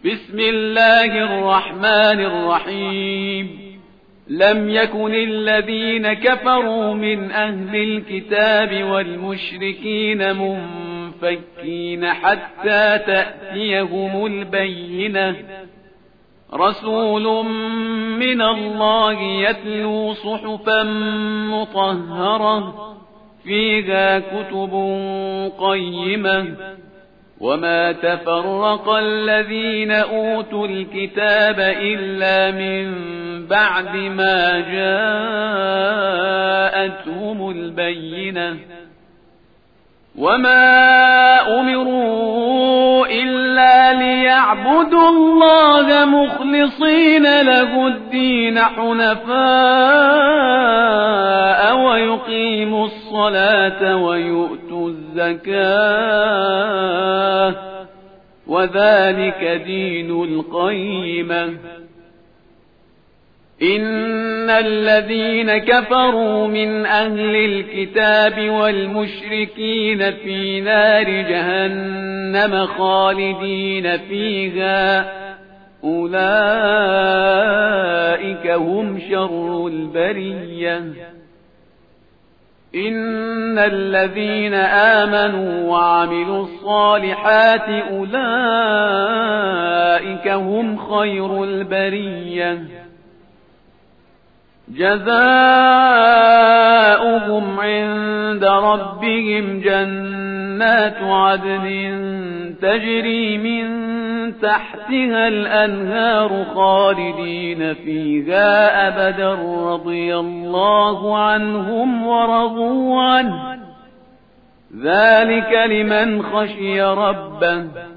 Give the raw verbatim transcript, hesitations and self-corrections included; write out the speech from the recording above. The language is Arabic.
بسم الله الرحمن الرحيم. لم يكن الذين كفروا من أهل الكتاب والمشركين منفكين حتى تأتيهم البينة، رسول من الله يتلو صحفا مطهرة فيها كتب قيمة، وما تفرق الذين أوتوا الكتاب إلا من بعد ما جاءتهم البينة، وما أمروا إلا ليعبدوا الله مخلصين له الدين حنفاء ويقيموا الصلاة ويؤتوا الزكاة، وذلك دين القيمة. إن الذين كفروا من أهل الكتاب والمشركين في نار جهنم خالدين فيها، أولئك هم شر البرية. إن الذين آمنوا وعملوا الصالحات أولئك هم خير البرية، جزاؤهم عند ربهم جنات عدن تجري من تحتها الأنهار خالدين فيها أبدا، رضي الله عنهم ورضوا عنه، ذلك لمن خشي ربه.